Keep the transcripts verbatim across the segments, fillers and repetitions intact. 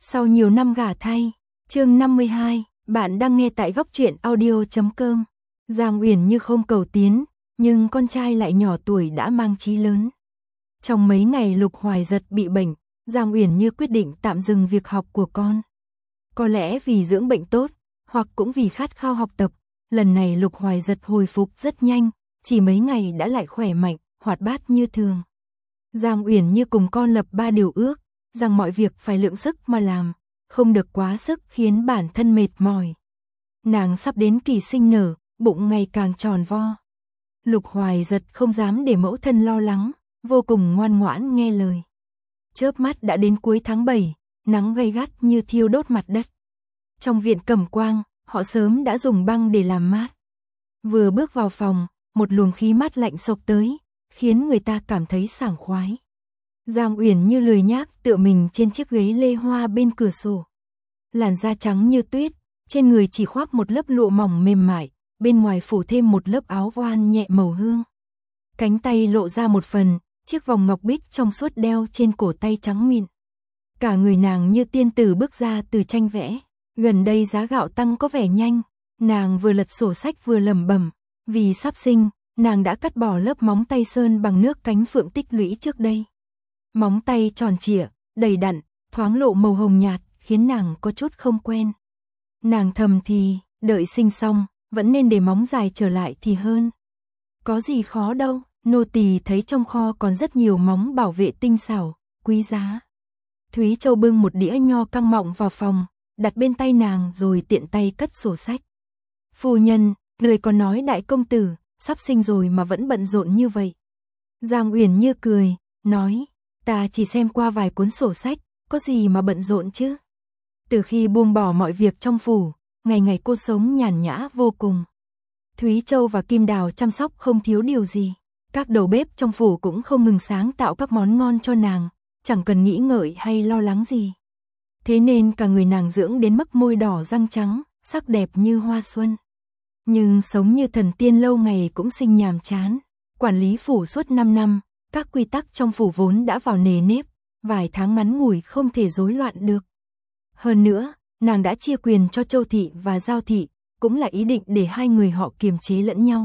Sau nhiều năm gả thay, chương năm mươi hai, bạn đang nghe tại góc truyện audio chấm com. Giang Uyển Như không cầu tiến, nhưng con trai lại nhỏ tuổi đã mang chí lớn. Trong mấy ngày Lục Hoài Giật bị bệnh, Giang Uyển Như quyết định tạm dừng việc học của con. Có lẽ vì dưỡng bệnh tốt, hoặc cũng vì khát khao học tập, lần này Lục Hoài Giật hồi phục rất nhanh, chỉ mấy ngày đã lại khỏe mạnh, hoạt bát như thường. Giang Uyển Như cùng con lập ba điều ước, rằng mọi việc phải lượng sức mà làm, không được quá sức khiến bản thân mệt mỏi. Nàng sắp đến kỳ sinh nở, bụng ngày càng tròn vo. Lục Hoài Giật không dám để mẫu thân lo lắng, vô cùng ngoan ngoãn nghe lời. Chớp mắt đã đến cuối tháng bảy, nắng gay gắt như thiêu đốt mặt đất. Trong viện Cẩm Quang, họ sớm đã dùng băng để làm mát. Vừa bước vào phòng, một luồng khí mát lạnh xộc tới, khiến người ta cảm thấy sảng khoái. Giang Uyển Như lười nhác tựa mình trên chiếc ghế lê hoa bên cửa sổ. Làn da trắng như tuyết, trên người chỉ khoác một lớp lụa mỏng mềm mại, bên ngoài phủ thêm một lớp áo voan nhẹ màu hương. Cánh tay lộ ra một phần, chiếc vòng ngọc bích trong suốt đeo trên cổ tay trắng mịn. Cả người nàng như tiên tử bước ra từ tranh vẽ. Gần đây giá gạo tăng có vẻ nhanh, nàng vừa lật sổ sách vừa lẩm bẩm, vì sắp sinh, nàng đã cắt bỏ lớp móng tay sơn bằng nước cánh phượng tích lũy trước đây. Móng tay tròn trịa, đầy đặn, thoáng lộ màu hồng nhạt, khiến nàng có chút không quen. Nàng thầm thì, đợi sinh xong, vẫn nên để móng dài trở lại thì hơn. Có gì khó đâu, nô tỳ thấy trong kho còn rất nhiều móng bảo vệ tinh xảo, quý giá. Thúy Châu bưng một đĩa nho căng mọng vào phòng, đặt bên tay nàng rồi tiện tay cất sổ sách. Phu nhân, người còn nói đại công tử, sắp sinh rồi mà vẫn bận rộn như vậy. Giang Uyển Như cười, nói, ta chỉ xem qua vài cuốn sổ sách, có gì mà bận rộn chứ. Từ khi buông bỏ mọi việc trong phủ, ngày ngày cô sống nhàn nhã vô cùng. Thúy Châu và Kim Đào chăm sóc không thiếu điều gì. Các đầu bếp trong phủ cũng không ngừng sáng tạo các món ngon cho nàng, chẳng cần nghĩ ngợi hay lo lắng gì. Thế nên cả người nàng dưỡng đến mức môi đỏ răng trắng, sắc đẹp như hoa xuân. Nhưng sống như thần tiên lâu ngày cũng sinh nhàm chán. Quản lý phủ suốt năm năm, các quy tắc trong phủ vốn đã vào nề nếp, vài tháng ngắn ngủi không thể rối loạn được. Hơn nữa, nàng đã chia quyền cho Châu thị và Giao thị, cũng là ý định để hai người họ kiềm chế lẫn nhau.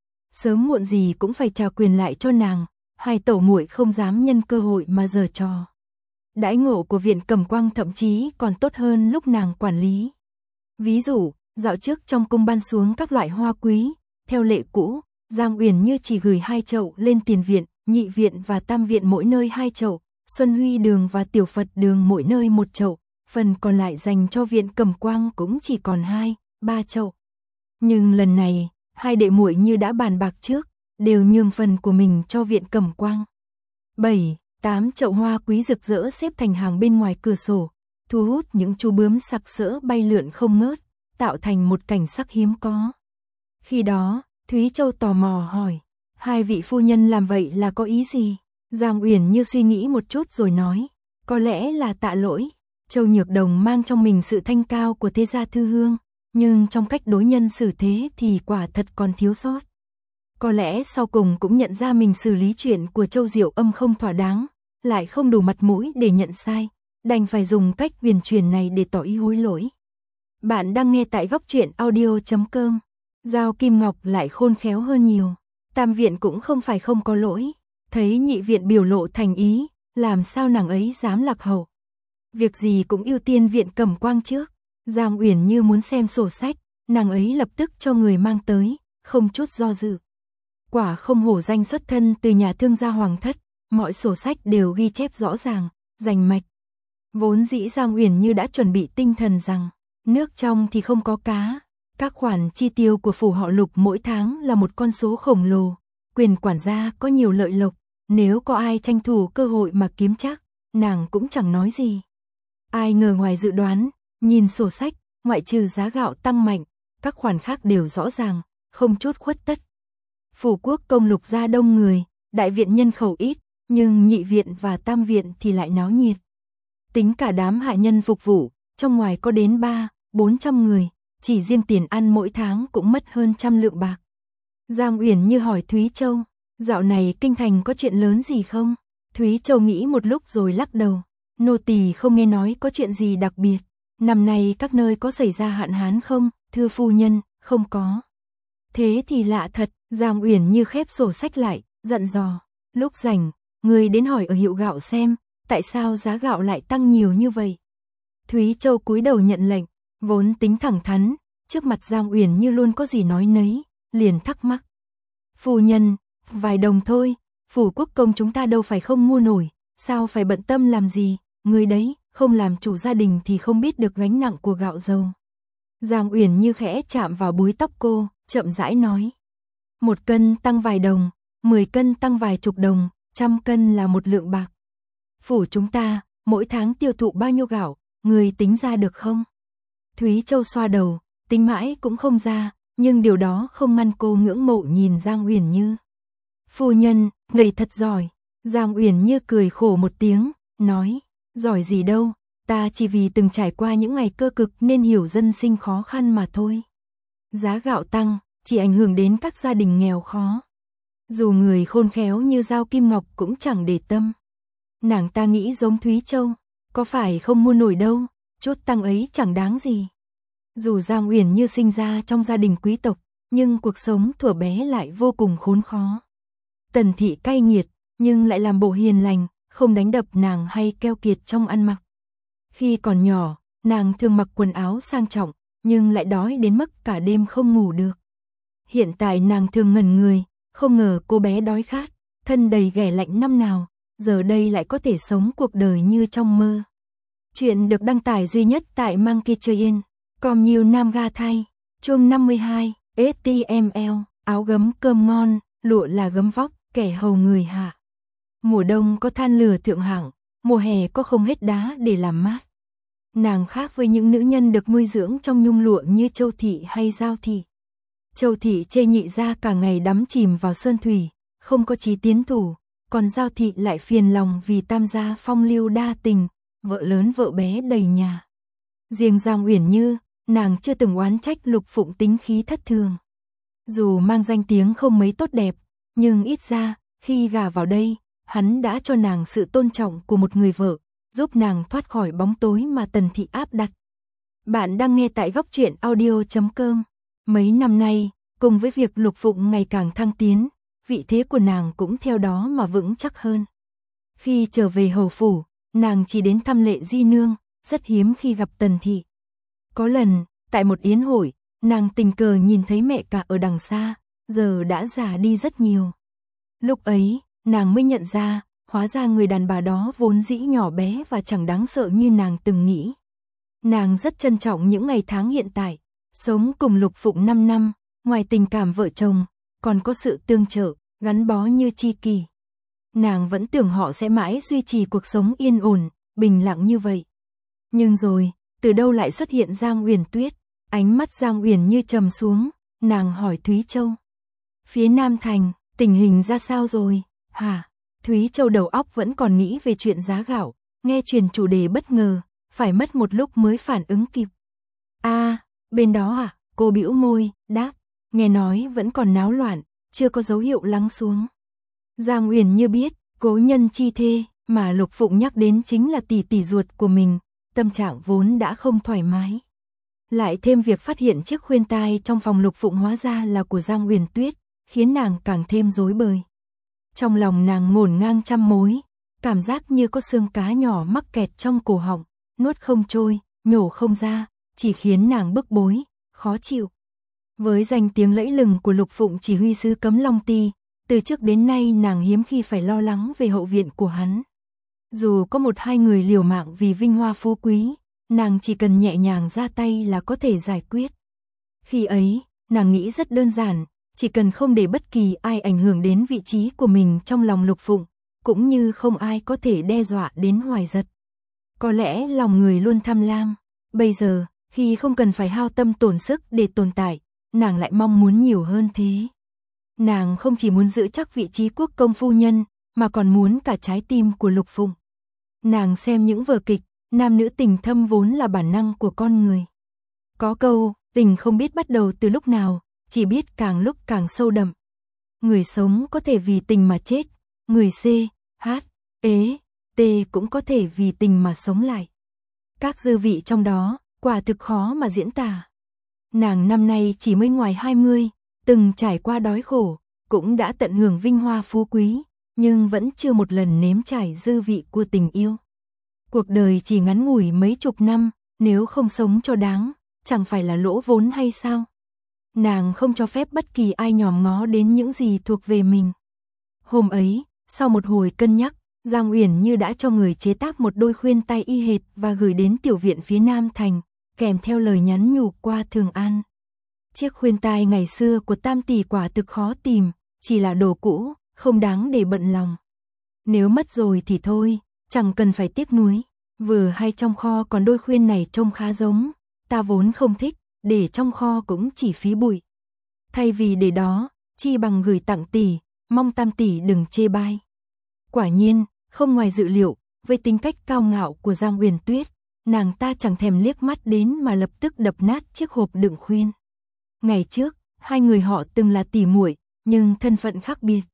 Sớm muộn gì cũng phải trao quyền lại cho nàng, hai tẩu muội không dám nhân cơ hội mà giở trò. Đãi ngộ của viện Cẩm Quang thậm chí còn tốt hơn lúc nàng quản lý. Ví dụ, dạo trước trong cung ban xuống các loại hoa quý, theo lệ cũ, Giang Uyển Như chỉ gửi hai chậu lên tiền viện, nhị viện và tam viện mỗi nơi hai chậu, Xuân Huy đường và Tiểu Phật đường mỗi nơi một chậu, phần còn lại dành cho viện Cẩm Quang cũng chỉ còn hai, ba chậu. Nhưng lần này, hai đệ muội như đã bàn bạc trước, đều nhường phần của mình cho viện Cẩm Quang. bảy, tám chậu hoa quý rực rỡ xếp thành hàng bên ngoài cửa sổ, thu hút những chú bướm sặc sỡ bay lượn không ngớt, tạo thành một cảnh sắc hiếm có. Khi đó, Thúy Châu tò mò hỏi, hai vị phu nhân làm vậy là có ý gì? Giang Uyển Như suy nghĩ một chút rồi nói, có lẽ là tạ lỗi. Châu Nhược Đồng mang trong mình sự thanh cao của thế gia thư hương, nhưng trong cách đối nhân xử thế thì quả thật còn thiếu sót. Có lẽ sau cùng cũng nhận ra mình xử lý chuyện của Châu Diệu Âm không thỏa đáng, lại không đủ mặt mũi để nhận sai, đành phải dùng cách huyền truyền này để tỏ ý hối lỗi. Bạn đang nghe tại góc truyện audio chấm com. Giao Kim Ngọc lại khôn khéo hơn nhiều. Tam viện cũng không phải không có lỗi, thấy nhị viện biểu lộ thành ý, làm sao nàng ấy dám lạc hậu. Việc gì cũng ưu tiên viện Cẩm Quang trước. Giang Uyển Như muốn xem sổ sách, nàng ấy lập tức cho người mang tới, không chút do dự. Quả không hổ danh xuất thân từ nhà thương gia hoàng thất, mọi sổ sách đều ghi chép rõ ràng, rành mạch. Vốn dĩ Giang Uyển Như đã chuẩn bị tinh thần rằng, nước trong thì không có cá, các khoản chi tiêu của phủ họ Lục mỗi tháng là một con số khổng lồ, quyền quản gia có nhiều lợi lộc, nếu có ai tranh thủ cơ hội mà kiếm chắc, nàng cũng chẳng nói gì. Ai ngờ ngoài dự đoán, nhìn sổ sách, ngoại trừ giá gạo tăng mạnh, các khoản khác đều rõ ràng, không chút khuất tất. Phủ quốc công Lục gia đông người, đại viện nhân khẩu ít, nhưng nhị viện và tam viện thì lại náo nhiệt. Tính cả đám hạ nhân phục vụ, trong ngoài có đến ba, bốn trăm người, chỉ riêng tiền ăn mỗi tháng cũng mất hơn trăm lượng bạc. Giang Uyển Như hỏi Thúy Châu, dạo này kinh thành có chuyện lớn gì không? Thúy Châu nghĩ một lúc rồi lắc đầu, Nô tỳ không nghe nói có chuyện gì đặc biệt. Năm nay các nơi có xảy ra hạn hán không? Thưa phu nhân, không có. Thế thì lạ thật. Giang Uyển Như khép sổ sách lại, dặn dò. Lúc rảnh, người đến hỏi ở hiệu gạo xem, tại sao giá gạo lại tăng nhiều như vậy. Thúy Châu cúi đầu nhận lệnh, vốn tính thẳng thắn, trước mặt Giang Uyển Như luôn có gì nói nấy, liền thắc mắc. Phu nhân, vài đồng thôi, phủ quốc công chúng ta đâu phải không mua nổi, sao phải bận tâm làm gì, người đấy, không làm chủ gia đình thì không biết được gánh nặng của gạo dầu. Giang Uyển Như khẽ chạm vào búi tóc cô, chậm rãi nói. Một cân tăng vài đồng, mười cân tăng vài chục đồng, trăm cân là một lượng bạc. Phủ chúng ta, mỗi tháng tiêu thụ bao nhiêu gạo, người tính ra được không? Thúy Châu xoa đầu, tính mãi cũng không ra, nhưng điều đó không ngăn cô ngưỡng mộ nhìn Giang Uyển Như. Phu nhân, người thật giỏi. Giang Uyển Như cười khổ một tiếng, nói, giỏi gì đâu, ta chỉ vì từng trải qua những ngày cơ cực nên hiểu dân sinh khó khăn mà thôi. Giá gạo tăng, chỉ ảnh hưởng đến các gia đình nghèo khó. Dù người khôn khéo như Giao Kim Ngọc cũng chẳng để tâm. Nàng ta nghĩ giống Thúy Châu, có phải không mua nổi đâu, chút tăng ấy chẳng đáng gì. Dù Giang Uyển Như sinh ra trong gia đình quý tộc, nhưng cuộc sống thuở bé lại vô cùng khốn khó. Tần thị cay nghiệt, nhưng lại làm bộ hiền lành, không đánh đập nàng hay keo kiệt trong ăn mặc. Khi còn nhỏ, nàng thường mặc quần áo sang trọng, nhưng lại đói đến mức cả đêm không ngủ được. Hiện tại nàng thường ngẩn người, không ngờ cô bé đói khát, thân đầy ghẻ lạnh năm nào, giờ đây lại có thể sống cuộc đời như trong mơ. Chuyện được đăng tải duy nhất tại Monkey Train, com nhiều nam ga thay, chương năm mươi hai, ét tê em lờ, áo gấm cơm ngon, lụa là gấm vóc, kẻ hầu người hạ. Mùa đông có than lửa thượng hạng, mùa hè có không hết đá để làm mát. Nàng khác với những nữ nhân được nuôi dưỡng trong nhung lụa như Châu Thị hay Giao Thị. Châu Thị chê nhị gia cả ngày đắm chìm vào sơn thủy, không có chí tiến thủ, còn Giao Thị lại phiền lòng vì tam gia phong lưu đa tình, vợ lớn vợ bé đầy nhà. Riêng Giang Uyển Như, nàng chưa từng oán trách Lục Phụng tính khí thất thường. Dù mang danh tiếng không mấy tốt đẹp, nhưng ít ra, khi gả vào đây, hắn đã cho nàng sự tôn trọng của một người vợ, giúp nàng thoát khỏi bóng tối mà Tần thị áp đặt. Bạn đang nghe tại góc truyện audio chấm com. Mấy năm nay, cùng với việc Lục Phụng ngày càng thăng tiến, vị thế của nàng cũng theo đó mà vững chắc hơn. Khi trở về hầu phủ, nàng chỉ đến thăm Lệ Di nương, rất hiếm khi gặp Tần thị. Có lần, tại một yến hội, nàng tình cờ nhìn thấy mẹ cả ở đằng xa, giờ đã già đi rất nhiều. Lúc ấy, nàng mới nhận ra, hóa ra người đàn bà đó vốn dĩ nhỏ bé và chẳng đáng sợ như nàng từng nghĩ. Nàng rất trân trọng những ngày tháng hiện tại, sống cùng Lục Phụng năm năm, ngoài tình cảm vợ chồng, còn có sự tương trợ, gắn bó như tri kỷ. Nàng vẫn tưởng họ sẽ mãi duy trì cuộc sống yên ổn, bình lặng như vậy. Nhưng rồi, từ đâu lại xuất hiện Giang Uyển Tuyết, ánh mắt Giang Uyển Như trầm xuống, nàng hỏi Thúy Châu. Phía Nam Thành, tình hình ra sao rồi, hả? Thúy Châu đầu óc vẫn còn nghĩ về chuyện giá gạo, nghe truyền chủ đề bất ngờ, phải mất một lúc mới phản ứng kịp. A, à, bên đó à, cô bĩu môi, đáp, nghe nói vẫn còn náo loạn, chưa có dấu hiệu lắng xuống. Giang Uyển Như biết, cố nhân chi thê, mà Lục Phụng nhắc đến chính là tỷ tỷ ruột của mình, tâm trạng vốn đã không thoải mái. Lại thêm việc phát hiện chiếc khuyên tai trong phòng Lục Phụng hóa ra là của Giang Uyển Tuyết, khiến nàng càng thêm rối bời. Trong lòng nàng ngổn ngang trăm mối, cảm giác như có xương cá nhỏ mắc kẹt trong cổ họng, nuốt không trôi, nhổ không ra, chỉ khiến nàng bức bối, khó chịu. Với danh tiếng lẫy lừng của Lục Phụng chỉ huy sứ Cấm Long Ti, từ trước đến nay nàng hiếm khi phải lo lắng về hậu viện của hắn. Dù có một hai người liều mạng vì vinh hoa phú quý, nàng chỉ cần nhẹ nhàng ra tay là có thể giải quyết. Khi ấy, nàng nghĩ rất đơn giản, chỉ cần không để bất kỳ ai ảnh hưởng đến vị trí của mình trong lòng Lục Phụng, cũng như không ai có thể đe dọa đến Hoài Giật. Có lẽ lòng người luôn tham lam, bây giờ, khi không cần phải hao tâm tổn sức để tồn tại, nàng lại mong muốn nhiều hơn thế. Nàng không chỉ muốn giữ chắc vị trí quốc công phu nhân, mà còn muốn cả trái tim của Lục Phụng. Nàng xem những vở kịch, nam nữ tình thâm vốn là bản năng của con người. Có câu, tình không biết bắt đầu từ lúc nào, chỉ biết càng lúc càng sâu đậm. Người sống có thể vì tình mà chết, người C, H, ế, T cũng có thể vì tình mà sống lại. Các dư vị trong đó, quả thực khó mà diễn tả. Nàng năm nay chỉ mới ngoài hai mươi, từng trải qua đói khổ, cũng đã tận hưởng vinh hoa phú quý, nhưng vẫn chưa một lần nếm trải dư vị của tình yêu. Cuộc đời chỉ ngắn ngủi mấy chục năm, nếu không sống cho đáng, chẳng phải là lỗ vốn hay sao? Nàng không cho phép bất kỳ ai nhòm ngó đến những gì thuộc về mình. Hôm ấy, sau một hồi cân nhắc, Giang Uyển Như đã cho người chế tác một đôi khuyên tai y hệt và gửi đến tiểu viện phía Nam Thành, kèm theo lời nhắn nhủ qua Thường An. Chiếc khuyên tai ngày xưa của Tam tỷ quả thực khó tìm, chỉ là đồ cũ, không đáng để bận lòng. Nếu mất rồi thì thôi, chẳng cần phải tiếc nuối. Vừa hay trong kho còn đôi khuyên này trông khá giống, ta vốn không thích, để trong kho cũng chỉ phí bụi. Thay vì để đó, chi bằng gửi tặng tỷ, mong Tam tỷ đừng chê bai. Quả nhiên, không ngoài dự liệu, với tính cách cao ngạo của Giang Uyển Tuyết, nàng ta chẳng thèm liếc mắt đến mà lập tức đập nát chiếc hộp đựng khuyên. Ngày trước, hai người họ từng là tỉ muội, nhưng thân phận khác biệt.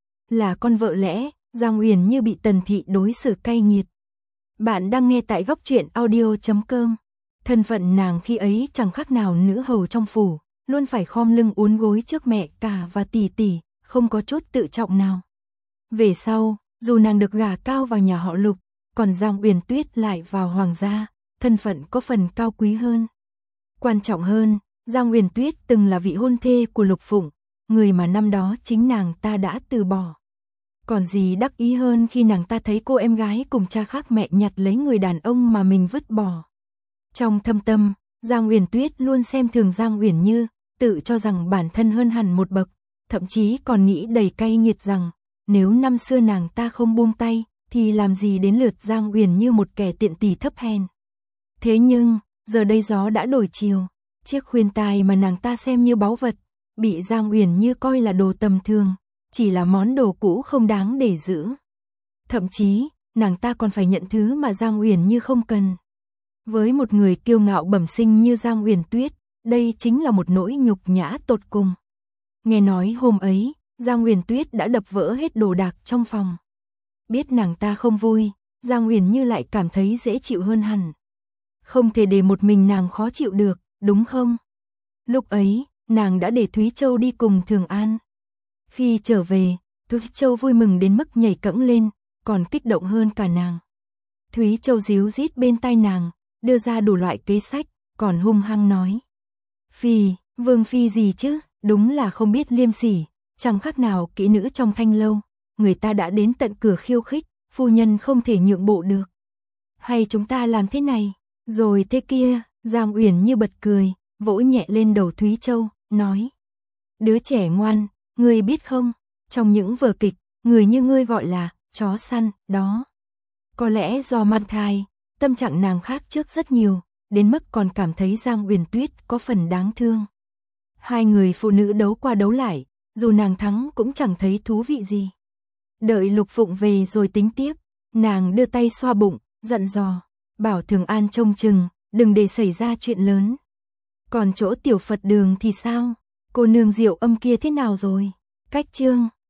Là con vợ lẽ, Giang Uyển Như bị Tần Thị đối xử cay nghiệt. Bạn đang nghe tại góc truyện audio chấm com. Thân phận nàng khi ấy chẳng khác nào nữ hầu trong phủ, luôn phải khom lưng uốn gối trước mẹ cả và tỷ tỷ, không có chút tự trọng nào. Về sau, dù nàng được gả cao vào nhà họ Lục, còn Giang Uyển Tuyết lại vào hoàng gia, thân phận có phần cao quý hơn. Quan trọng hơn, Giang Uyển Tuyết từng là vị hôn thê của Lục Phụng, người mà năm đó chính nàng ta đã từ bỏ. Còn gì đắc ý hơn khi nàng ta thấy cô em gái cùng cha khác mẹ nhặt lấy người đàn ông mà mình vứt bỏ. Trong thâm tâm, Giang Uyển Tuyết luôn xem thường Giang Uyển Như, tự cho rằng bản thân hơn hẳn một bậc, thậm chí còn nghĩ đầy cay nghiệt rằng, nếu năm xưa nàng ta không buông tay, thì làm gì đến lượt Giang Uyển Như một kẻ tiện tỳ thấp hèn. Thế nhưng, giờ đây gió đã đổi chiều, chiếc khuyên tai mà nàng ta xem như báu vật, bị Giang Uyển Như coi là đồ tầm thường, chỉ là món đồ cũ không đáng để giữ. Thậm chí, nàng ta còn phải nhận thứ mà Giang Uyển Như không cần. Với một người kiêu ngạo bẩm sinh như Giang Uyển Tuyết, đây chính là một nỗi nhục nhã tột cùng. Nghe nói hôm ấy, Giang Uyển Tuyết đã đập vỡ hết đồ đạc trong phòng. Biết nàng ta không vui, Giang Uyển Như lại cảm thấy dễ chịu hơn hẳn. Không thể để một mình nàng khó chịu được, đúng không? Lúc ấy, nàng đã để Thúy Châu đi cùng Thường An. Khi trở về, Thúy Châu vui mừng đến mức nhảy cẫng lên, còn kích động hơn cả nàng. Thúy Châu díu rít bên tai nàng, đưa ra đủ loại kế sách, còn hung hăng nói. Phi, Vương Phi gì chứ, đúng là không biết liêm sỉ, chẳng khác nào kỹ nữ trong thanh lâu, người ta đã đến tận cửa khiêu khích, phu nhân không thể nhượng bộ được. Hay chúng ta làm thế này, rồi thế kia, Giang Uyển Như bật cười, vỗ nhẹ lên đầu Thúy Châu, nói. Đứa trẻ ngoan, ngươi biết không, trong những vở kịch, người như ngươi gọi là chó săn, đó. Có lẽ do mang thai, tâm trạng nàng khác trước rất nhiều, đến mức còn cảm thấy Giang Uyển Tuyết có phần đáng thương. Hai người phụ nữ đấu qua đấu lại, dù nàng thắng cũng chẳng thấy thú vị gì. Đợi Lục Phụng về rồi tính tiếp, nàng đưa tay xoa bụng, dặn dò, bảo Thường An trông chừng, đừng để xảy ra chuyện lớn. Còn chỗ tiểu Phật đường thì sao? Cô nương Diệu Âm kia thế nào rồi? Cách chương